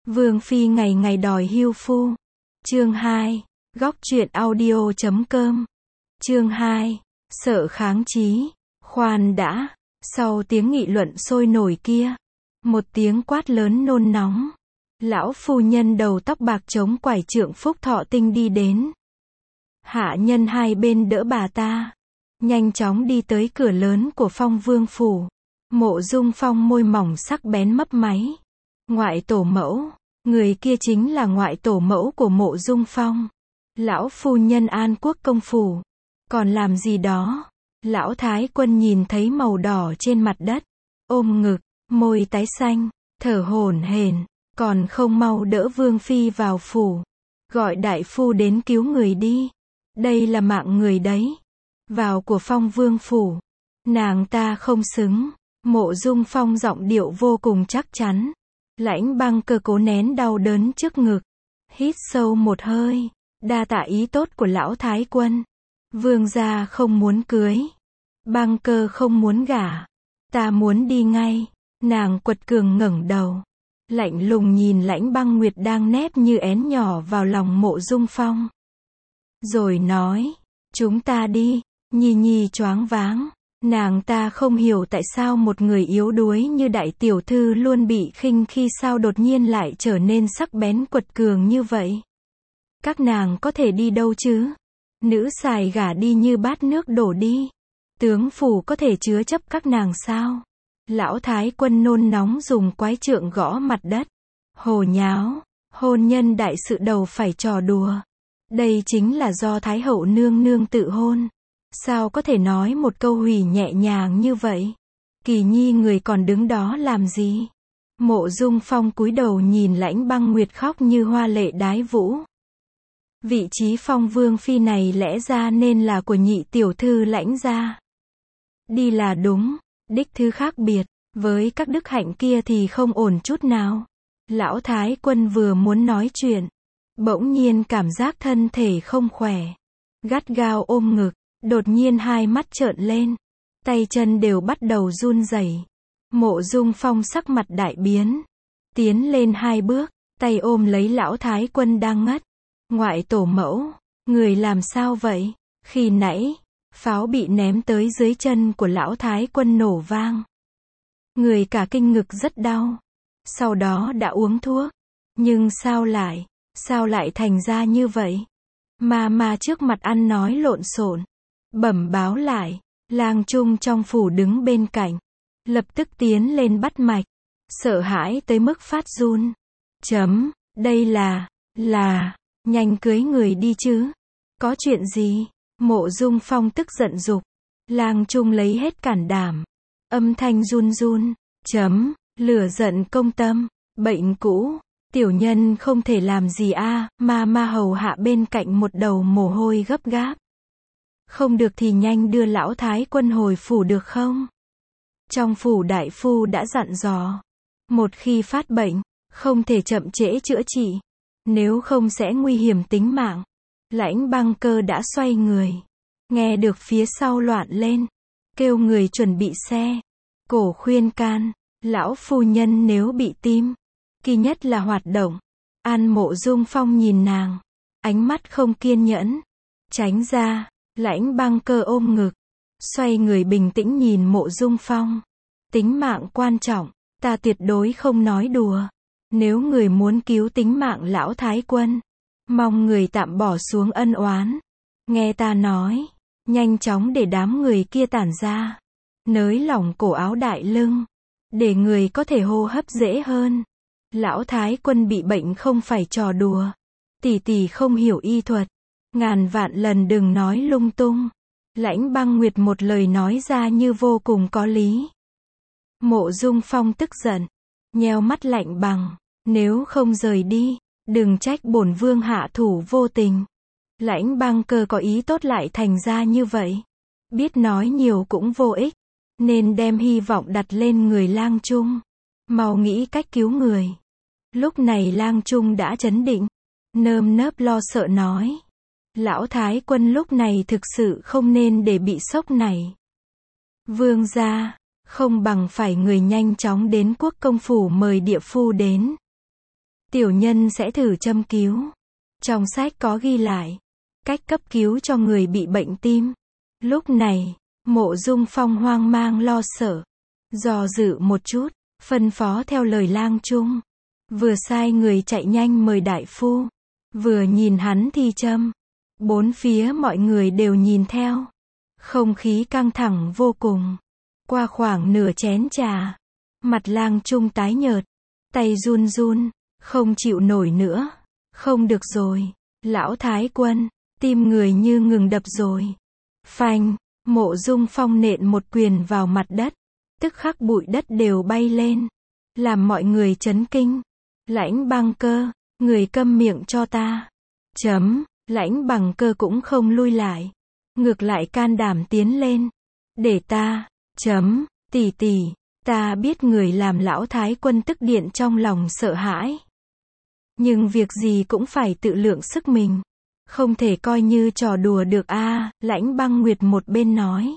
Vương phi ngày ngày đòi hưu phu. Chương 2. Góc truyện audio.com. Chương 2. Sợ kháng chí. Khoan đã. Sau tiếng nghị luận sôi nổi kia, một tiếng quát lớn nôn nóng, lão phu nhân đầu tóc bạc chống quải trượng Phúc Thọ Tinh đi đến. Hạ nhân hai bên đỡ bà ta, nhanh chóng đi tới cửa lớn của Phong Vương phủ. Mộ Dung Phong môi mỏng sắc bén mấp máy. Ngoại tổ mẫu, người kia chính là ngoại tổ mẫu của Mộ Dung Phong, lão phu nhân An Quốc công phủ. Còn làm gì đó? Lão Thái Quân nhìn thấy màu đỏ trên mặt đất, ôm ngực, môi tái xanh, thở hổn hển, còn không mau đỡ Vương phi vào phủ, gọi đại phu đến cứu người đi. Đây là mạng người đấy. Vào của Phong Vương phủ, nàng ta không xứng. Mộ Dung Phong giọng điệu vô cùng chắc chắn. Lãnh Băng Cơ cố nén đau đớn trước ngực, hít sâu một hơi, đa tạ ý tốt của lão Thái Quân. Vương gia không muốn cưới, Băng Cơ không muốn gả, ta muốn đi ngay. Nàng quật cường ngẩng đầu, lạnh lùng nhìn Lãnh Băng Nguyệt đang nép như én nhỏ vào lòng Mộ Dung Phong, rồi nói, chúng ta đi. Nhi Nhi choáng váng, nàng ta không hiểu tại sao một người yếu đuối như đại tiểu thư luôn bị khinh khi sao đột nhiên lại trở nên sắc bén quật cường như vậy. Các nàng có thể đi đâu chứ? Nữ xài gả đi như bát nước đổ đi. Tướng phủ có thể chứa chấp các nàng sao? Lão Thái Quân nôn nóng dùng quái trượng gõ mặt đất. Hồ nháo, hôn nhân đại sự đầu phải trò đùa. Đây chính là do Thái hậu nương nương tự hôn. Sao có thể nói một câu hủy nhẹ nhàng như vậy? Kỳ Nhi người còn đứng đó làm gì? Mộ Dung Phong cúi đầu nhìn Lãnh Băng Nguyệt khóc như hoa lệ đái vũ. Vị trí Phong Vương phi này lẽ ra nên là của nhị tiểu thư Lãnh gia. Đi là đúng, đích thứ khác biệt, với các đức hạnh kia thì không ổn chút nào. Lão Thái Quân vừa muốn nói chuyện, bỗng nhiên cảm giác thân thể không khỏe, gắt gao ôm ngực, đột nhiên hai mắt trợn lên, tay chân đều bắt đầu run rẩy. Mộ Dung Phong sắc mặt đại biến, tiến lên hai bước, tay ôm lấy lão Thái Quân đang ngất. Ngoại tổ mẫu, người làm sao vậy? Khi nãy, pháo bị ném tới dưới chân của lão Thái Quân nổ vang. Người cả kinh ngực rất đau. Sau đó đã uống thuốc. Nhưng sao lại thành ra như vậy? Mà trước mặt ăn nói lộn xộn, bẩm báo lại. Lang Trung trong phủ đứng bên cạnh, lập tức tiến lên bắt mạch, sợ hãi tới mức phát run. Đây là, nhanh cưới người đi chứ. Có chuyện gì? Mộ Dung Phong tức giận giục. Lang Trung lấy hết cản đảm, âm thanh run run. Lửa giận công tâm, bệnh cũ, tiểu nhân không thể làm gì a. Mà hầu hạ bên cạnh một đầu mồ hôi gấp gáp. Không được thì nhanh đưa lão Thái Quân hồi phủ được không? Trong phủ đại phu đã dặn dò, một khi phát bệnh, không thể chậm trễ chữa trị, nếu không sẽ nguy hiểm tính mạng. Lãnh Băng Cơ đã xoay người, nghe được phía sau loạn lên, kêu người chuẩn bị xe. Cổ khuyên can, lão phu nhân nếu bị tim, kỳ nhất là hoạt động. An Mộ Dung Phong nhìn nàng, ánh mắt không kiên nhẫn. Tránh ra. Lãnh Băng Cơ ôm ngực, xoay người bình tĩnh nhìn Mộ Dung Phong. Tính mạng quan trọng, ta tuyệt đối không nói đùa. Nếu người muốn cứu tính mạng lão Thái Quân, mong người tạm bỏ xuống ân oán. Nghe ta nói, nhanh chóng để đám người kia tản ra. Nới lỏng cổ áo đại lưng, để người có thể hô hấp dễ hơn. Lão Thái Quân bị bệnh không phải trò đùa. Tỷ tỷ không hiểu y thuật. Ngàn vạn lần đừng nói lung tung. Lãnh Băng Nguyệt một lời nói ra như vô cùng có lý. Mộ Dung Phong tức giận, nheo mắt lạnh bằng. Nếu không rời đi, đừng trách bổn vương hạ thủ vô tình. Lãnh Băng Cơ có ý tốt lại thành ra như vậy. Biết nói nhiều cũng vô ích, nên đem hy vọng đặt lên người Lang Trung. Mau nghĩ cách cứu người. Lúc này Lang Trung đã trấn định, nơm nớp lo sợ nói. Lão Thái Quân lúc này thực sự không nên để bị sốc này. Vương gia, không bằng phải người nhanh chóng đến Quốc công phủ mời địa phu đến. tiểu nhân sẽ thử châm cứu. Trong sách có ghi lại cách cấp cứu cho người bị bệnh tim. Lúc này, Mộ Dung Phong hoang mang lo sợ, do dự một chút, phân phó theo lời lang trung. Vừa sai người chạy nhanh mời đại phu, vừa nhìn hắn thi châm. Bốn phía mọi người đều nhìn theo. Không khí căng thẳng vô cùng. Qua khoảng nửa chén trà, mặt lang trung tái nhợt, tay run run, không chịu nổi nữa. Không được rồi, lão thái quân, tim người như ngừng đập rồi. Phanh, Mộ Dung Phong nện một quyền vào mặt đất, tức khắc bụi đất đều bay lên, làm mọi người chấn kinh. Lãnh Băng Cơ, người câm miệng cho ta. Lãnh Bằng Cơ cũng không lui lại, ngược lại can đảm tiến lên. Để ta, tỷ tỷ, ta biết người làm lão thái quân tức điện trong lòng sợ hãi. Nhưng việc gì cũng phải tự lượng sức mình. Không thể coi như trò đùa được a. Lãnh Băng Nguyệt một bên nói.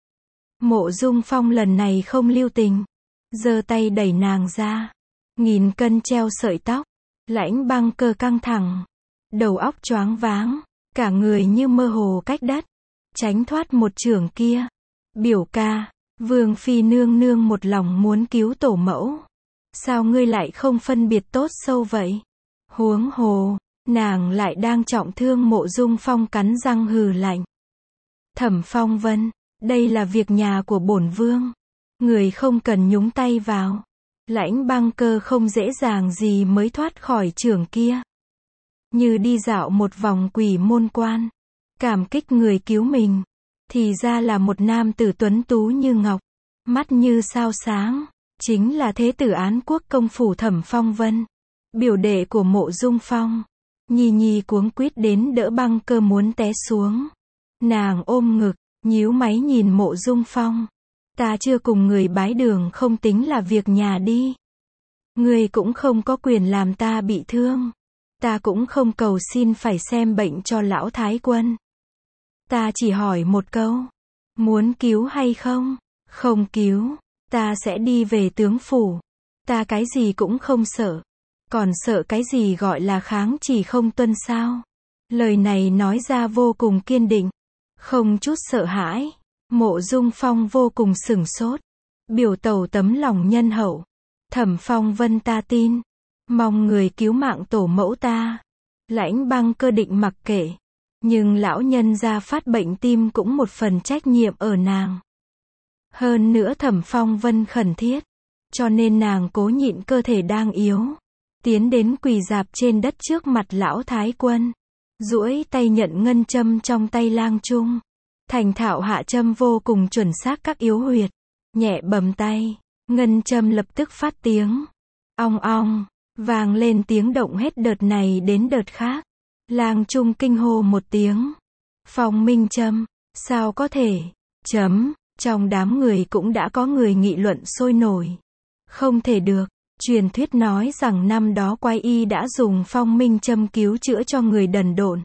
Mộ Dung Phong lần này không lưu tình, giơ tay đẩy nàng ra. 1000 cân treo sợi tóc. Lãnh Băng Cơ căng thẳng, đầu óc choáng váng, cả người như mơ hồ cách đất, tránh thoát một chưởng kia. Biểu ca, Vương phi nương nương một lòng muốn cứu tổ mẫu, sao ngươi lại không phân biệt tốt sâu vậy? Huống hồ, nàng lại đang trọng thương. Mộ Dung Phong cắn răng hừ lạnh. Thẩm Phong Vân, đây là việc nhà của bổn vương, người không cần nhúng tay vào. Lãnh Băng Cơ không dễ dàng gì mới thoát khỏi chưởng kia, như đi dạo một vòng quỷ môn quan, cảm kích người cứu mình. Thì ra là một nam tử tuấn tú như ngọc, mắt như sao sáng, chính là thế tử Án Quốc công phủ Thẩm Phong Vân, biểu đệ của Mộ Dung Phong. Nhi Nhi cuống quýt đến đỡ Băng Cơ muốn té xuống. Nàng ôm ngực, nhíu máy nhìn Mộ Dung Phong. Ta chưa cùng người bái đường không tính là việc nhà đi. Ngươi cũng không có quyền làm ta bị thương. Ta cũng không cầu xin phải xem bệnh cho lão thái quân. Ta chỉ hỏi một câu. Muốn cứu hay không? Không cứu, ta sẽ đi về tướng phủ. Ta cái gì cũng không sợ. Còn sợ cái gì gọi là kháng chỉ không tuân sao? Lời này nói ra vô cùng kiên định, không chút sợ hãi. Mộ Dung Phong vô cùng sửng sốt. Biểu tẩu tấm lòng nhân hậu. Thẩm Phong Vân ta tin. Mong người cứu mạng tổ mẫu ta. Lãnh Băng Cơ định mặc kệ. Nhưng lão nhân gia phát bệnh tim cũng một phần trách nhiệm ở nàng. Hơn nữa Thẩm Phong Vân khẩn thiết, cho nên nàng cố nhịn cơ thể đang yếu, tiến đến quỳ rạp trên đất trước mặt lão thái quân, duỗi tay nhận ngân châm trong tay lang trung, thành thạo hạ châm vô cùng chuẩn xác các yếu huyệt, nhẹ bấm tay, ngân châm lập tức phát tiếng ong ong, vang lên tiếng động hết đợt này đến đợt khác. Lang trung kinh hô một tiếng. Phong minh châm, sao có thể? Trong đám người cũng đã có người nghị luận sôi nổi. Không thể được, truyền thuyết nói rằng năm đó Quái Y đã dùng phong minh châm cứu chữa cho người đần độn.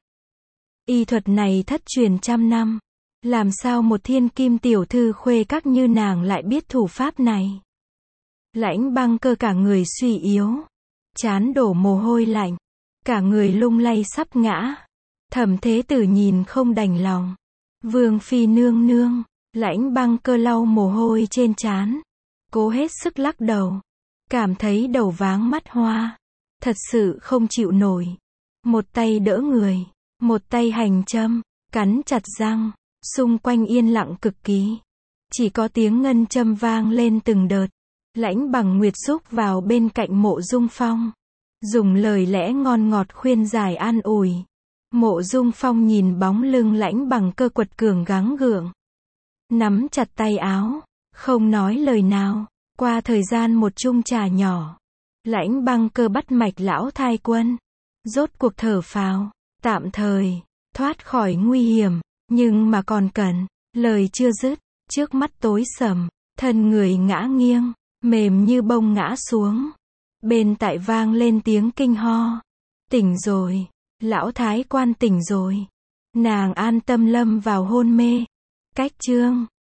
Y thuật này thất truyền trăm năm. Làm sao một thiên kim tiểu thư khuê các như nàng lại biết thủ pháp này? Lãnh Băng Cơ cả người suy yếu, trán đổ mồ hôi lạnh, cả người lung lay sắp ngã. Thẩm Thế Tử nhìn không đành lòng. Vương phi nương nương. Lãnh Băng Cơ lau mồ hôi trên trán, cố hết sức lắc đầu, cảm thấy đầu váng mắt hoa, thật sự không chịu nổi. Một tay đỡ người, một tay hành châm, cắn chặt răng, xung quanh yên lặng cực kỳ. Chỉ có tiếng ngân châm vang lên từng đợt. Lãnh Bằng Nguyệt xúc vào bên cạnh Mộ Dung Phong, dùng lời lẽ ngon ngọt khuyên giải an ủi. Mộ Dung Phong nhìn bóng lưng Lãnh Bằng Cơ quật cường gắng gượng, nắm chặt tay áo, không nói lời nào. Qua thời gian một chung trà nhỏ, Lãnh Băng Cơ bắt mạch lão thái quân, rốt cuộc thở phào, tạm thời thoát khỏi nguy hiểm, nhưng mà còn cần. Lời chưa dứt, trước mắt tối sầm, thân người ngã nghiêng, mềm như bông ngã xuống. Bên tai vang lên tiếng kinh ho. Tỉnh rồi, lão thái quan tỉnh rồi. Nàng an tâm lâm vào hôn mê. Cách chương